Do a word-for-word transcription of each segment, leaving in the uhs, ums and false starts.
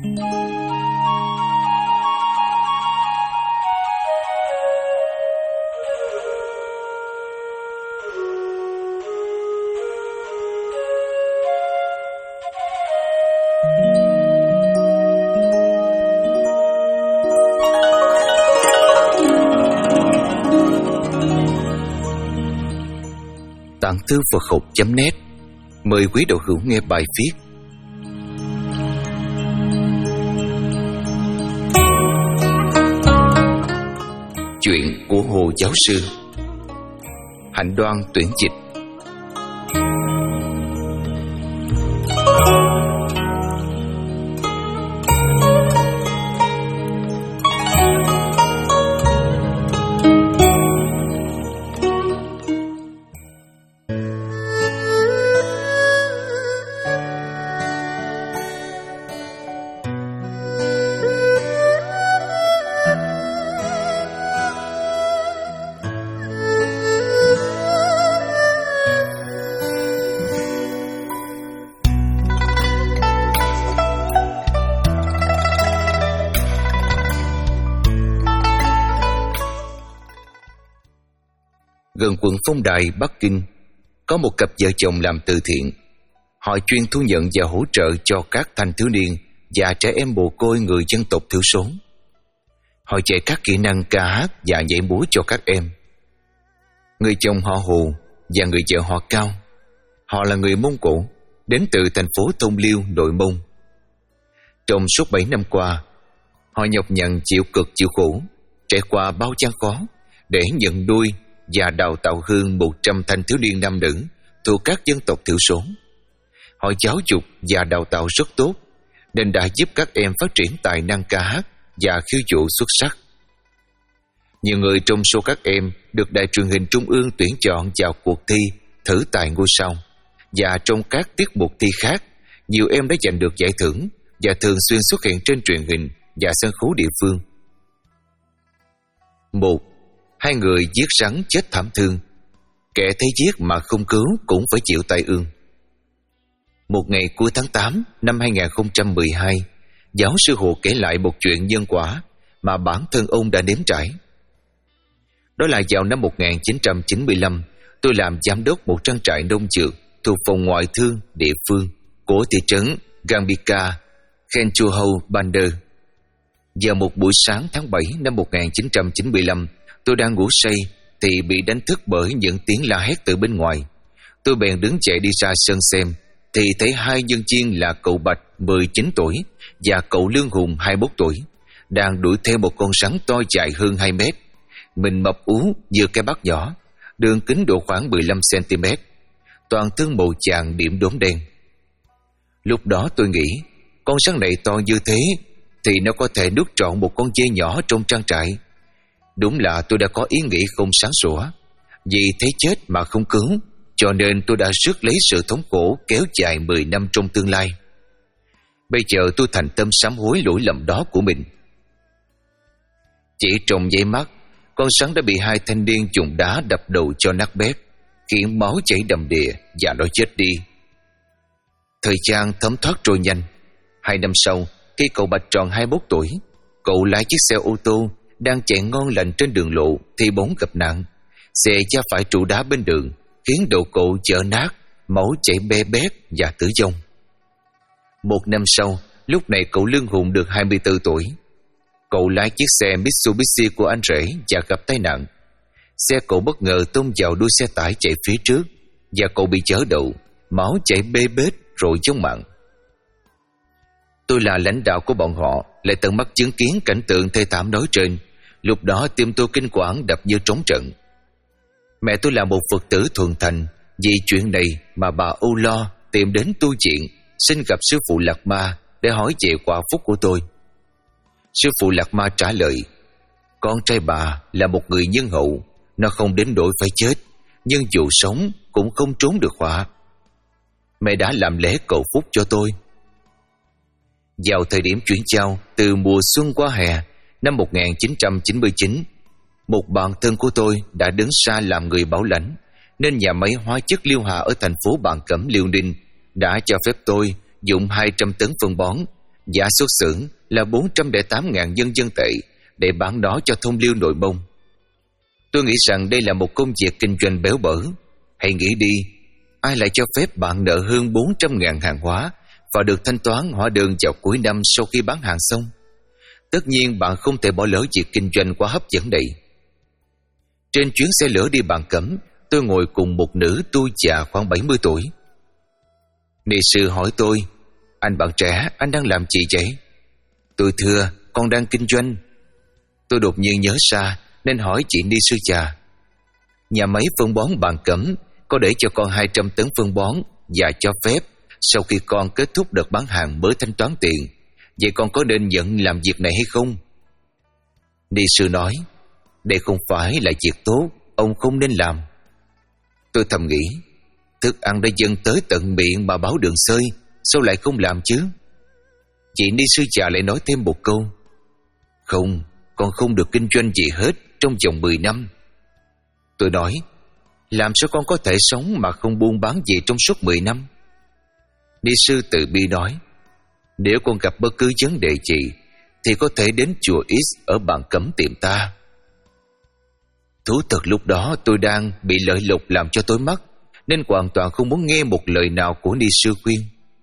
Tạng Thư Phật học chấm net mời quý đạo hữu nghe bài viết Chuyện của Hồ Giáo Sư. Hạnh Đoan tuyển dịch. Gần quận Phong Đài, Bắc Kinh, có một cặp vợ chồng làm từ thiện. Họ chuyên thu nhận và hỗ trợ cho các thanh thiếu niên và trẻ em mồ côi người dân tộc thiểu số. Họ dạy các kỹ năng ca hát và nhảy múa cho các em. Người chồng họ Hồ và người vợ họ Cao. Họ là người Mông Cổ, đến từ thành phố Thông Liêu, nội Mông. Trong suốt bảy năm qua, họ nhọc nhằn chịu cực chịu khổ, trải qua bao gian khó để nhận nuôi và đào tạo hơn một trăm thanh thiếu niên nam nữ thuộc các dân tộc thiểu số. Họ giáo dục và đào tạo rất tốt, nên đã giúp các em phát triển tài năng ca hát và khiêu vũ xuất sắc. Nhiều người trong số các em được Đài Truyền hình Trung ương tuyển chọn vào cuộc thi Thử Tài Ngôi Sao, và trong các tiết mục thi khác, nhiều em đã giành được giải thưởng và thường xuyên xuất hiện trên truyền hình và sân khấu địa phương. Một, hai người giết rắn chết thảm thương. Kẻ thấy giết mà không cứu cũng phải chịu tai ương. Một ngày cuối tháng tám năm hai nghìn không trăm mười hai, giáo sư Hồ kể lại một chuyện nhân quả mà bản thân ông đã nếm trải. Đó là vào năm một nghìn chín trăm chín mươi lăm, tôi làm giám đốc một trang trại nông dược thuộc phòng ngoại thương địa phương của thị trấn Gambika, Khenchuhou, Bander. Vào một buổi sáng tháng bảy năm một nghìn chín trăm chín mươi lăm, tôi đang ngủ say thì bị đánh thức bởi những tiếng la hét từ bên ngoài. Tôi bèn đứng dậy đi ra sân xem, thì thấy hai nhân viên là cậu Bạch mười chín tuổi và cậu Lương Hùng hai mươi mốt tuổi đang đuổi theo một con rắn to dài hơn hai mét. Mình mập ú như cái bát nhỏ, đường kính độ khoảng mười lăm xăng ti mét, toàn thân màu vàng điểm đốm đen. Lúc đó tôi nghĩ, con rắn này to như thế thì nó có thể nuốt trọn một con dê nhỏ trong trang trại. Đúng là tôi đã có ý nghĩ không sáng sủa. Vì thấy chết mà không cứu, cho nên tôi đã rước lấy sự thống khổ kéo dài mười năm trong tương lai. Bây giờ tôi thành tâm sám hối lỗi lầm đó của mình. Chỉ trong giây mắt, con rắn đã bị hai thanh niên dùng đá đập đầu cho nát bét, khiến máu chảy đầm đìa và nó chết đi. Thời gian thấm thoát trôi nhanh. Hai năm sau, khi cậu Bạch tròn hai mươi mốt tuổi, cậu lái chiếc xe ô tô đang chạy ngon lành trên đường lộ thì bỗng gặp nạn. Xe va phải trụ đá bên đường, khiến đầu cậu vỡ nát, máu chảy be bét và tử vong. Một năm sau, lúc này cậu Lương Hùng được hai mươi tư tuổi. Cậu lái chiếc xe Mitsubishi của anh rể và gặp tai nạn. Xe cậu bất ngờ tông vào đuôi xe tải chạy phía trước và cậu bị chở đầu, máu chảy bê bết rồi vong mạng. Tôi là lãnh đạo của bọn họ, lại tận mắt chứng kiến cảnh tượng thê thảm nói trên. Lúc đó tim tôi kinh quản đập như trống trận. Mẹ tôi là một Phật tử thuần thành. Vì chuyện này mà bà âu lo tìm đến tu viện, xin gặp sư phụ Lạc Ma để hỏi về quả phúc của tôi. Sư phụ Lạc Ma trả lời, con trai bà là một người nhân hậu, nó không đến nỗi phải chết, nhưng dù sống cũng không trốn được họa. Mẹ đã làm lễ cầu phúc cho tôi. Vào thời điểm chuyển giao từ mùa xuân qua hè năm một nghìn chín trăm chín mươi chín, một bạn thân của tôi đã đứng ra làm người bảo lãnh, nên nhà máy hóa chất Liêu Hà ở thành phố Bàn Cẩm, Liêu Ninh đã cho phép tôi dùng hai trăm tấn phân bón Giá xuất xưởng là bốn trăm lẻ tám nghìn nhân dân tệ để bán nó cho Thông Liêu Nội Mông. Tôi nghĩ rằng đây là một công việc kinh doanh béo bở. Hãy nghĩ đi, ai lại cho phép bạn nợ hơn bốn trăm nghìn hàng hóa và được thanh toán hóa đơn vào cuối năm sau khi bán hàng xong? Tất nhiên bạn không thể bỏ lỡ việc kinh doanh quá hấp dẫn này. Trên chuyến xe lửa đi Bàn Cẩm, tôi ngồi cùng một nữ tu già khoảng bảy mươi tuổi. Ni sư hỏi tôi: "Anh bạn trẻ, anh đang làm gì vậy?" Tôi thưa: "Con đang kinh doanh." Tôi đột nhiên nhớ ra nên hỏi chị ni sư già: "Nhà máy phân bón Bàn Cẩm có để cho con hai trăm tấn phân bón và cho phép sau khi con kết thúc đợt bán hàng mới thanh toán tiền. Vậy con có nên nhận làm việc này hay không?" Ni sư nói: "Đây không phải là việc tốt, ông không nên làm." Tôi thầm nghĩ, thức ăn đã dâng tới tận miệng mà báo đường xơi, sao lại không làm chứ? Chị ni sư già lại nói thêm một câu: "Không, con không được kinh doanh gì hết trong vòng mười năm." Tôi nói: "Làm sao con có thể sống mà không buôn bán gì trong suốt mười năm?" Ni sư từ bi nói: "Nếu con gặp bất cứ vấn đề gì thì có thể đến chùa X ở Bàn Cẩm tìm ta." Thú thật lúc đó tôi đang bị lợi lộc làm cho tối mắt, nên hoàn toàn không muốn nghe một lời nào của ni sư khuyên.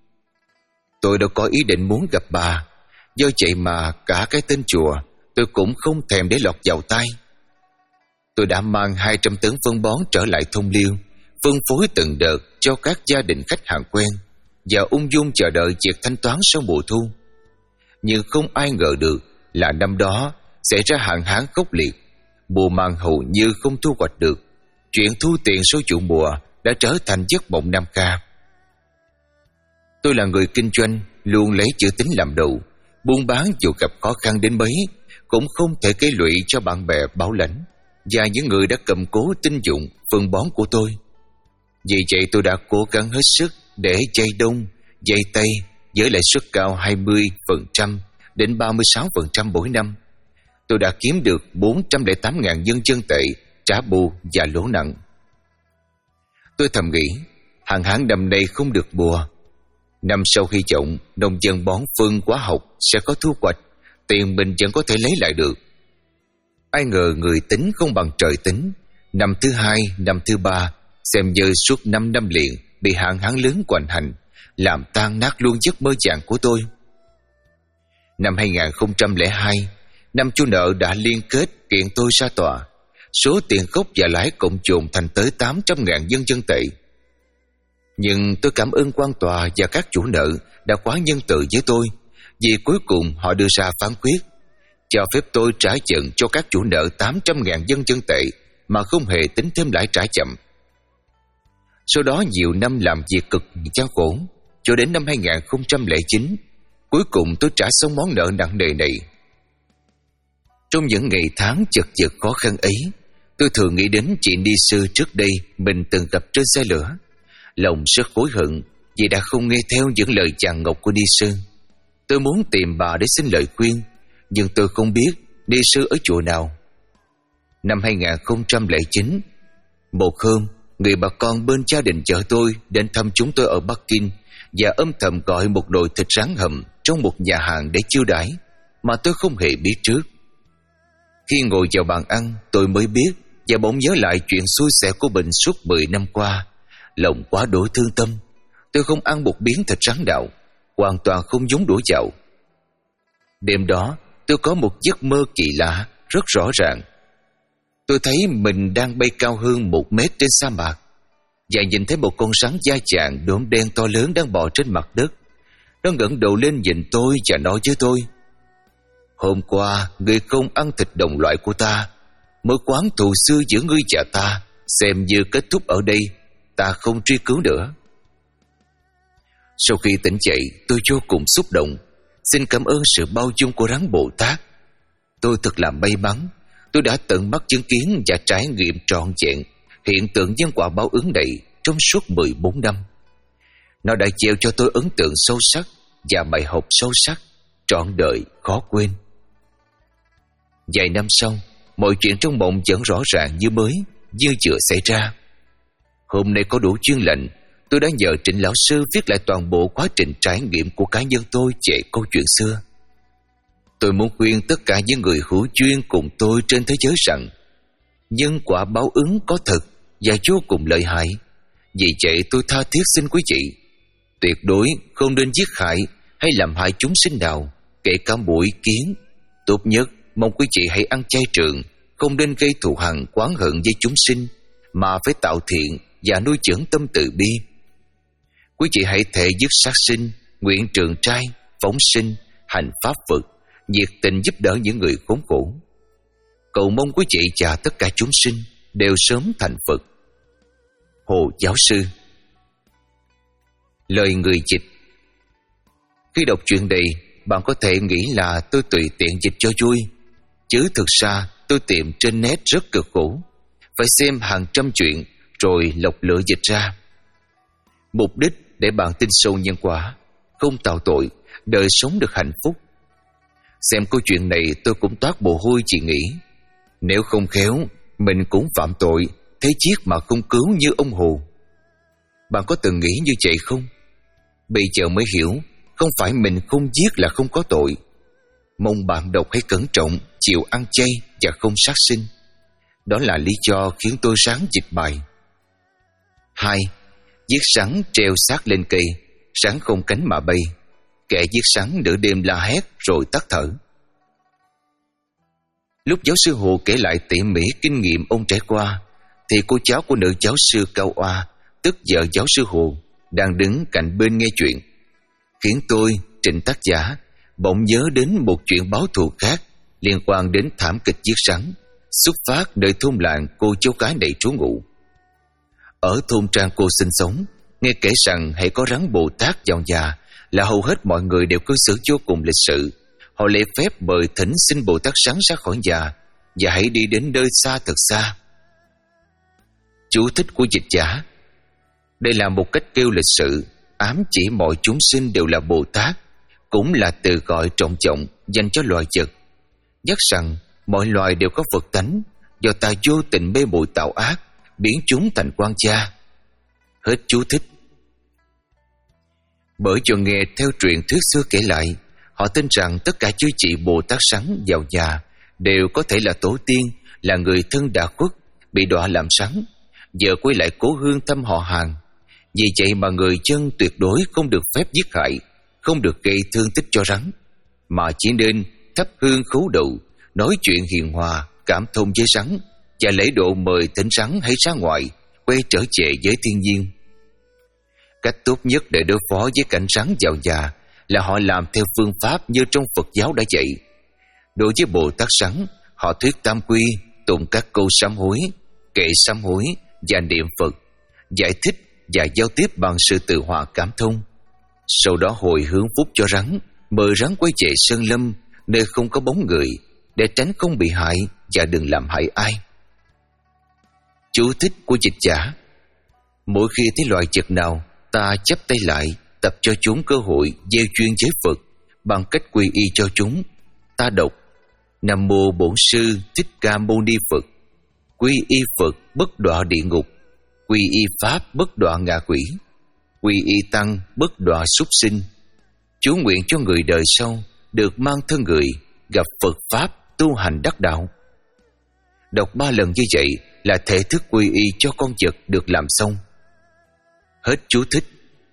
Tôi đâu có ý định muốn gặp bà, do vậy mà cả cái tên chùa tôi cũng không thèm để lọt vào tai. Tôi đã mang hai trăm tấn phân bón trở lại Thông Liêu, phân phối từng đợt cho các gia đình khách hàng quen và ung dung chờ đợi việc thanh toán sau mùa thu. Nhưng không ai ngờ được là năm đó xảy ra hạn hán khốc liệt, mùa màng hầu như không thu hoạch được. Chuyện thu tiền số vụ mùa đã trở thành giấc mộng Nam Kha. Tôi là người kinh doanh, luôn lấy chữ tín làm đầu. Buôn bán dù gặp khó khăn đến mấy cũng không thể gây lụy cho bạn bè bảo lãnh và những người đã cầm cố tín dụng phân bón của tôi. Vì vậy tôi đã cố gắng hết sức để dây đông, dây tây với lãi suất cao hai mươi phần trăm đến ba mươi sáu phần trăm mỗi năm. Tôi đã kiếm được bốn trăm lẻ tám nghìn nhân dân tệ, trả bù và lỗ nặng. Tôi thầm nghĩ, hạn hán năm nay không được mùa. Năm sau khi trồng, nông dân bón phân hóa học sẽ có thu hoạch, tiền mình vẫn có thể lấy lại được. Ai ngờ người tính không bằng trời tính. Năm thứ hai, năm thứ ba, xem như suốt năm năm liền bị hạn hán lớn hoành hành, làm tan nát luôn giấc mơ vàng của tôi. Năm hai không không hai, năm chủ nợ đã liên kết kiện tôi ra tòa. Số tiền gốc và lãi cộng dồn thành tới tám trăm nghìn nhân dân tệ. Nhưng tôi cảm ơn quan tòa và các chủ nợ đã quá nhân từ với tôi, vì cuối cùng họ đưa ra phán quyết cho phép tôi trả chậm cho các chủ nợ tám trăm nghìn nhân dân tệ mà không hề tính thêm lãi trả chậm. Sau đó nhiều năm làm việc cực gian khổ, cho đến năm hai không không chín, cuối cùng tôi trả xong món nợ nặng nề này. Trong những ngày tháng chật vật khó khăn ấy, tôi thường nghĩ đến chị ni sư trước đây mình từng gặp trên xe lửa. Lòng rất hối hận vì đã không nghe theo những lời chàng ngọc của ni sư. Tôi muốn tìm bà để xin lời khuyên, nhưng tôi không biết ni sư ở chùa nào. Năm hai không không chín, một hôm, người bà con bên gia đình chợ tôi đến thăm chúng tôi ở Bắc Kinh và âm thầm gọi một nồi thịt rán hầm trong một nhà hàng để chiêu đãi mà tôi không hề biết trước. Khi ngồi vào bàn ăn, tôi mới biết và bỗng nhớ lại chuyện xui xẻo của mình suốt mười năm qua. Lòng quá đỗi thương tâm. Tôi không ăn một miếng thịt rắn nào, hoàn toàn không nhúng đũa vào. Đêm đó, tôi có một giấc mơ kỳ lạ, rất rõ ràng. Tôi thấy mình đang bay cao hơn một mét trên sa mạc và nhìn thấy một con rắn da chàng đốm đen to lớn đang bò trên mặt đất. Nó ngẩng đầu lên nhìn tôi và nói với tôi: "Hôm qua, ngươi không ăn thịt đồng loại của ta. Mối quán thù xưa giữa ngươi và ta xem như kết thúc ở đây. Ta không truy cứu nữa." Sau khi tỉnh dậy, tôi vô cùng xúc động. Xin cảm ơn sự bao dung của rắn Bồ Tát. Tôi thật là may mắn. Tôi đã tận mắt chứng kiến và trải nghiệm trọn vẹn hiện tượng nhân quả báo ứng này trong suốt mười bốn năm. Nó đã gieo cho tôi ấn tượng sâu sắc và bài học sâu sắc, trọn đời khó quên. Vài năm sau, mọi chuyện trong mộng vẫn rõ ràng như mới, như vừa xảy ra. Hôm nay có đủ chuyên lệnh, tôi đã nhờ Trịnh lão sư viết lại toàn bộ quá trình trải nghiệm của cá nhân tôi về câu chuyện xưa. Tôi muốn khuyên tất cả những người hữu duyên cùng tôi trên thế giới rằng nhân quả báo ứng có thật và vô cùng lợi hại. Vì vậy tôi tha thiết xin quý vị tuyệt đối không nên giết hại hay làm hại chúng sinh nào, kể cả muỗi kiến. Tốt nhất mong quý vị hãy ăn chay trường, không nên gây thù hằn oán hận với chúng sinh, mà phải tạo thiện và nuôi dưỡng tâm từ bi. Quý vị hãy thệ dứt sát sinh, nguyện trường trai, phóng sinh, hành pháp Phật, nhiệt tình giúp đỡ những người khốn khổ. Cầu mong quý vị và tất cả chúng sinh đều sớm thành Phật. Hồ giáo sư. Lời người dịch. Khi đọc chuyện này, bạn có thể nghĩ là tôi tùy tiện dịch cho vui, chứ thực ra tôi tìm trên net rất cực khổ, phải xem hàng trăm chuyện rồi lọc lựa dịch ra. Mục đích để bạn tin sâu nhân quả, không tạo tội, đời sống được hạnh phúc. Xem câu chuyện này tôi cũng toát mồ hôi chỉ nghĩ, nếu không khéo mình cũng phạm tội, thế giết mà không cứu như ông Hồ. Bạn có từng nghĩ như vậy không? Bây giờ mới hiểu, không phải mình không giết là không có tội. Mong bạn đọc hãy cẩn trọng, chịu ăn chay và không sát sinh. Đó là lý do khiến tôi ráng dịch bài. Hai, giết sắn treo xác lên cây, sắn không cánh mà bay. Kẻ giết sắn nửa đêm la hét rồi tắt thở. Lúc giáo sư Hồ kể lại tỉ mỉ kinh nghiệm ông trải qua, thì cô cháu của nữ giáo sư Cao Oa, tức vợ giáo sư Hồ, đang đứng cạnh bên nghe chuyện, khiến tôi, Trịnh tác giả, bỗng nhớ đến một chuyện báo thù khác liên quan đến thảm kịch giết sắn, xuất phát nơi thôn làng cô cháu gái này trú ngụ. Ở thôn trang cô sinh sống, nghe kể rằng hãy có rắn Bồ Tát vào nhà là hầu hết mọi người đều cư xử vô cùng lịch sự. Họ lễ phép mời thỉnh xin Bồ Tát rắn ra khỏi nhà và hãy đi đến nơi xa thật xa. Chú thích của dịch giả. Đây là một cách kêu lịch sự, ám chỉ mọi chúng sinh đều là Bồ Tát, cũng là từ gọi trọng trọng dành cho loài vật, nhắc rằng mọi loài đều có Phật tánh, do ta vô tình mê muội tạo ác, biến chúng thành quan cha. Hết chú thích. Bởi cho nghe theo truyện thuyết xưa kể lại, họ tin rằng tất cả chư chị Bồ Tát sắn vào nhà đều có thể là tổ tiên, là người thân đã khuất, bị đọa làm sắn, giờ quay lại cố hương thăm họ hàng. Vì vậy mà người dân tuyệt đối không được phép giết hại, không được gây thương tích cho rắn, mà chỉ nên thắp hương khấu đầu, nói chuyện hiền hòa, cảm thông với rắn, và lễ độ mời thỉnh rắn hãy ra ngoài, quay trở về với thiên nhiên. Cách tốt nhất để đối phó với cảnh rắn vào nhà là họ làm theo phương pháp như trong Phật giáo đã dạy. Đối với Bồ Tát sắn, họ thuyết tam quy, tụng các câu sám hối, kệ sám hối và niệm Phật, giải thích và giao tiếp bằng sự tự hòa cảm thông. Sau đó hồi hướng phúc cho rắn, mời rắn quay về sơn lâm, nơi không có bóng người, để tránh không bị hại và đừng làm hại ai. Chú thích của dịch giả. Mỗi khi thấy loài vật nào, ta chắp tay lại, tập cho chúng cơ hội gieo duyên với Phật bằng cách quy y cho chúng. Ta đọc: Nam mô Bổn Sư Thích Ca Mâu Ni Phật. Quy y Phật bất đọa địa ngục, quy y Pháp bất đọa ngạ quỷ, quy y Tăng bất đọa súc sinh. Chú nguyện cho người đời sau được mang thân người, gặp Phật Pháp tu hành đắc đạo. Đọc ba lần như vậy là thể thức quy y cho con vật được làm xong. Hết chú thích.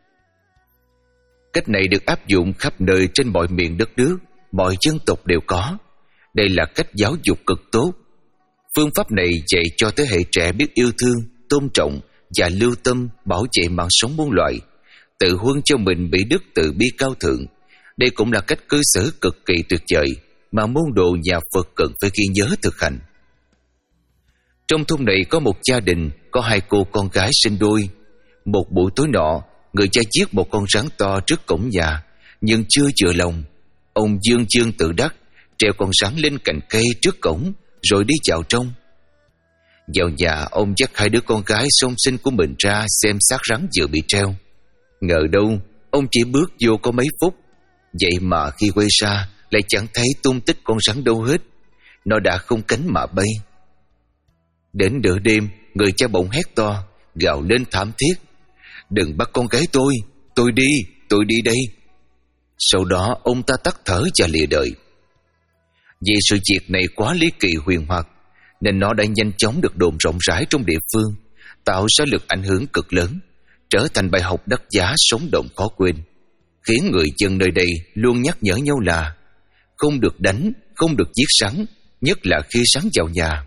Cách này được áp dụng khắp nơi trên mọi miền đất nước, mọi dân tộc đều có. Đây là cách giáo dục cực tốt. Phương pháp này dạy cho thế hệ trẻ biết yêu thương, tôn trọng và lưu tâm bảo vệ mạng sống muôn loài, tự huân cho mình bị đức từ bi cao thượng. Đây cũng là cách cư xử cực kỳ tuyệt vời mà môn đồ nhà Phật cần phải ghi nhớ thực hành. Trong thôn này có một gia đình có hai cô con gái sinh đôi. Một buổi tối nọ, người cha giết một con rắn to trước cổng nhà, nhưng chưa chừa lòng. Ông dương dương tự đắc treo con rắn lên cành cây trước cổng rồi đi vào trong. Vào nhà, ông dắt hai đứa con gái song sinh của mình ra xem xác rắn vừa bị treo. Ngờ đâu ông chỉ bước vô có mấy phút, vậy mà khi quay ra lại chẳng thấy tung tích con rắn đâu hết. Nó đã không cánh mà bay. Đến nửa đêm, người cha bỗng hét to, gào lên thảm thiết: Đừng bắt con gái tôi, tôi đi, tôi đi đây. Sau đó ông ta tắt thở và lìa đời. Vì sự việc này quá ly kỳ huyền hoặc, nên nó đã nhanh chóng được đồn rộng rãi trong địa phương, tạo ra lực ảnh hưởng cực lớn, trở thành bài học đắt giá sống động khó quên, khiến người dân nơi đây luôn nhắc nhở nhau là không được đánh, không được giết rắn, nhất là khi rắn vào nhà.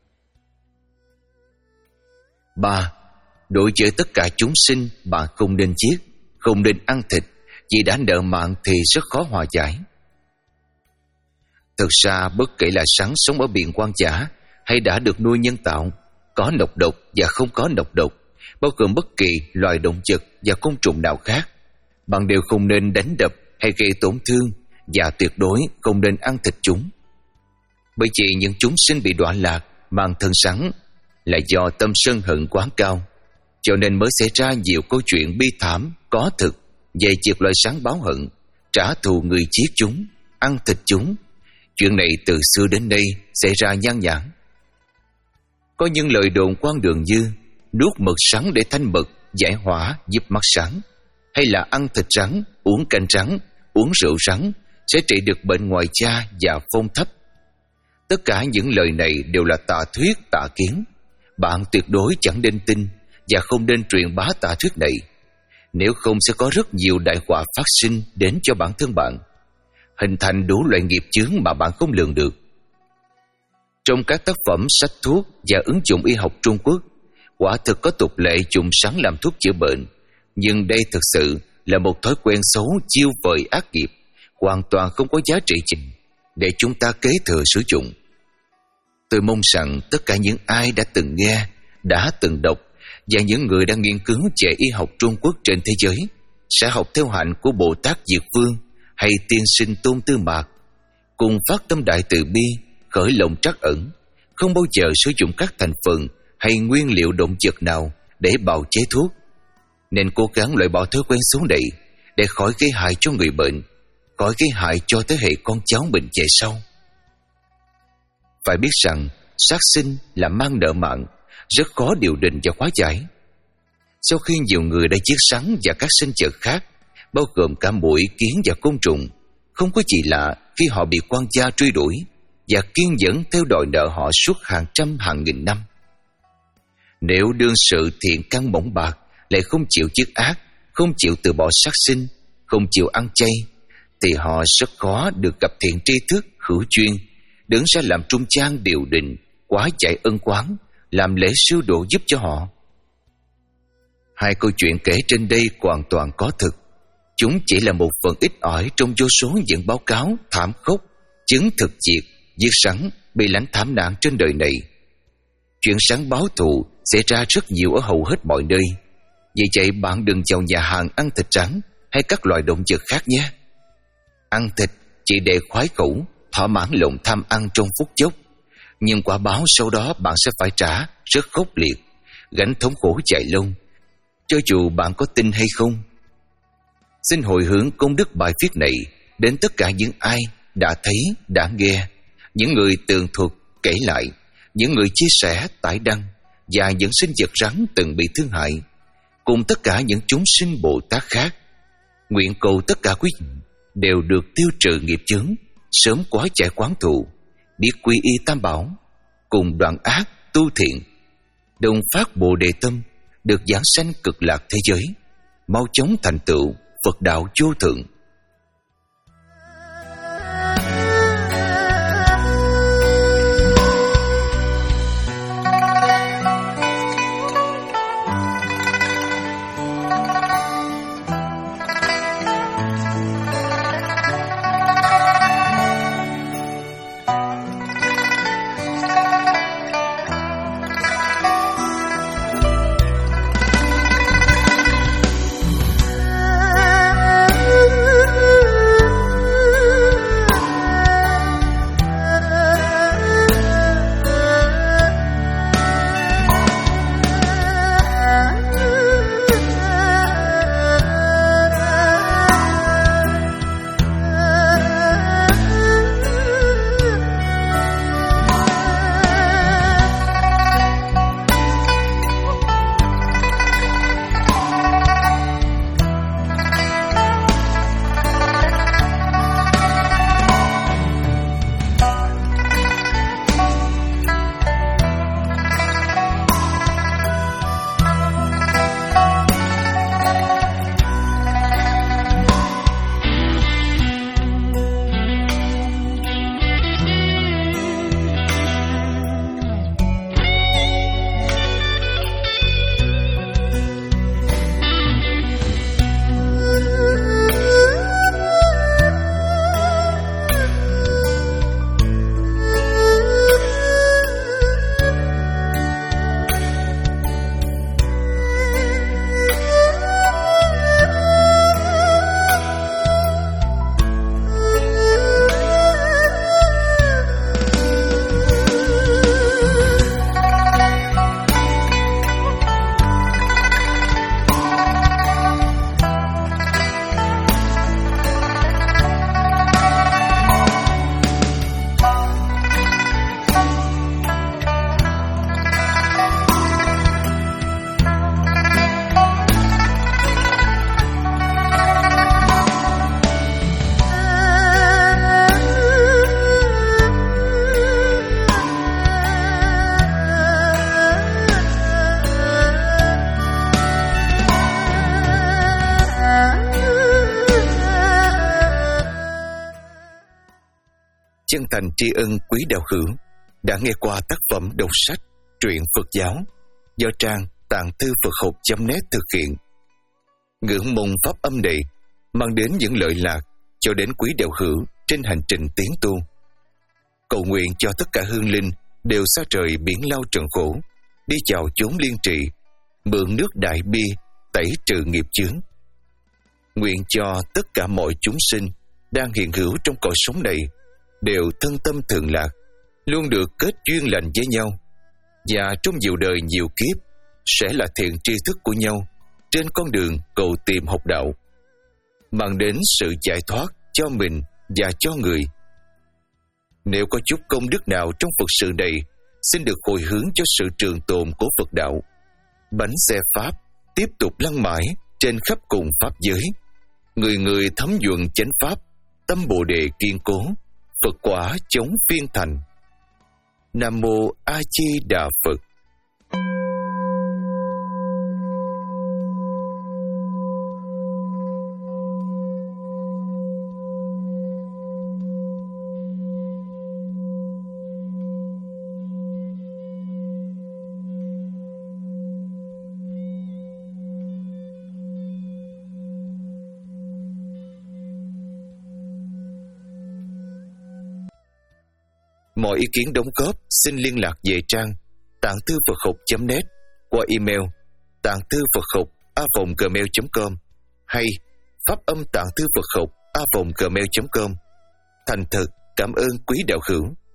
Ba. Đối với tất cả chúng sinh, bạn không nên giết, không nên ăn thịt, vì đã nợ mạng thì rất khó hòa giải. Thực ra bất kể là rắn sống ở biển hoang dã hay đã được nuôi nhân tạo, có nọc độc và không có nọc độc, bao gồm bất kỳ loài động vật và côn trùng nào khác, bạn đều không nên đánh đập hay gây tổn thương, và tuyệt đối không nên ăn thịt chúng. Bởi vì những chúng sinh bị đọa lạc mang thân rắn là do tâm sân hận quá cao, cho nên mới xảy ra nhiều câu chuyện bi thảm có thực về việc loài rắn báo hận, trả thù người giết chúng, ăn thịt chúng. Chuyện này từ xưa đến nay xảy ra nhan nhản. Có những lời đồn quan đường như nuốt mật rắn để thanh mật, giải hỏa, giúp mắt sáng, hay là ăn thịt rắn, uống canh rắn, uống rượu rắn sẽ trị được bệnh ngoài da và phong thấp. Tất cả những lời này đều là tà thuyết, tà kiến. Bạn tuyệt đối chẳng nên tin và không nên truyền bá tà thuyết này, nếu không sẽ có rất nhiều đại họa phát sinh đến cho bản thân bạn, hình thành đủ loại nghiệp chướng mà bạn không lường được. Trong các tác phẩm sách thuốc và ứng dụng y học Trung Quốc, quả thực có tục lệ dùng rắn làm thuốc chữa bệnh, nhưng đây thực sự là một thói quen xấu chiêu vời ác nghiệp, hoàn toàn không có giá trị trình để chúng ta kế thừa sử dụng. Tôi mong rằng tất cả những ai đã từng nghe, đã từng đọc và những người đang nghiên cứu về y học Trung Quốc trên thế giới sẽ học theo hạnh của Bồ Tát Diệt Vương hay tiên sinh Tôn Tư Mạc, cùng phát tâm đại từ bi, khởi lòng trắc ẩn, không bao giờ sử dụng các thành phần hay nguyên liệu động vật nào để bào chế thuốc, nên cố gắng loại bỏ thói quen xấu này để khỏi gây hại cho người bệnh, khỏi gây hại cho thế hệ con cháu mình về sau. Phải biết rằng sát sinh là mang nợ mạng, rất khó điều định và hóa giải. Sau khi nhiều người đã giết rắn và các sinh vật khác, bao gồm cả muỗi, kiến và côn trùng, không có gì lạ khi họ bị quan gia truy đuổi và kiên nhẫn theo đòi nợ họ suốt hàng trăm hàng nghìn năm. Nếu đương sự thiện căn bổng bạc lại không chịu giết ác, không chịu từ bỏ sát sinh, không chịu ăn chay, thì họ rất khó được gặp thiện tri thức hữu chuyên đứng ra làm trung gian điều định, quá giải ân oán, làm lễ siêu độ giúp cho họ. Hai câu chuyện kể trên đây hoàn toàn có thực. Chúng chỉ là một phần ít ỏi trong vô số những báo cáo thảm khốc chứng thực việc giết rắn bị lãnh thảm nạn trên đời này. Chuyện rắn báo thù xảy ra rất nhiều ở hầu hết mọi nơi. Vì vậy bạn đừng vào nhà hàng ăn thịt rắn hay các loài động vật khác nhé. Ăn thịt chỉ để khoái khẩu, thỏa mãn lòng tham ăn trong phút chốc, nhưng quả báo sau đó bạn sẽ phải trả rất khốc liệt, gánh thống khổ dài lâu, cho dù bạn có tin hay không. Xin hồi hướng công đức bài viết này đến tất cả những ai đã thấy, đã nghe, những người tường thuật kể lại, những người chia sẻ tải đăng, và những sinh vật rắn từng bị thương hại, cùng tất cả những chúng sinh Bồ Tát khác. Nguyện cầu tất cả quý đều được tiêu trừ nghiệp chướng, sớm quá giải quán thù, biết quy y Tam Bảo, cùng đoạn ác tu thiện, đồng phát Bồ Đề tâm, được giảng sanh cực lạc thế giới, mau chóng thành tựu Phật đạo vô thượng. Ooh. chân thành tri ân quý đạo hữu đã nghe qua tác phẩm đọc sách truyện Phật giáo do trang tạng thư Phật học chấm net thực hiện. Ngưỡng mong pháp âm này mang đến những lợi lạc cho đến quý đạo hữu trên hành trình tiến tu. Cầu nguyện cho tất cả hương linh đều xa trời biển lao trần khổ, đi chào chốn liên trị, mượn nước đại bi tẩy trừ nghiệp chướng. Nguyện cho tất cả mọi chúng sinh đang hiện hữu trong cõi sống này đều thân tâm thường lạc, luôn được kết duyên lành với nhau, và trong nhiều đời nhiều kiếp sẽ là thiện tri thức của nhau trên con đường cầu tìm học đạo, mang đến sự giải thoát cho mình và cho người. Nếu có chút công đức nào trong Phật sự này, xin được hồi hướng cho sự trường tồn của Phật đạo. Bánh xe Pháp tiếp tục lăn mãi trên khắp cùng Pháp giới. Người người thấm nhuận chánh Pháp, tâm Bồ Đề kiên cố, Phật quả chống phiên thành. Nam Mô A Di Đà Phật. Mọi ý kiến đóng góp xin liên lạc về trang tạng thư Phật học chấm net qua email tạng thư Phật học a vòng gmail chấm com hay pháp âm tạng thư Phật học a vòng gmail chấm com. Thành thật cảm ơn quý đạo hữu.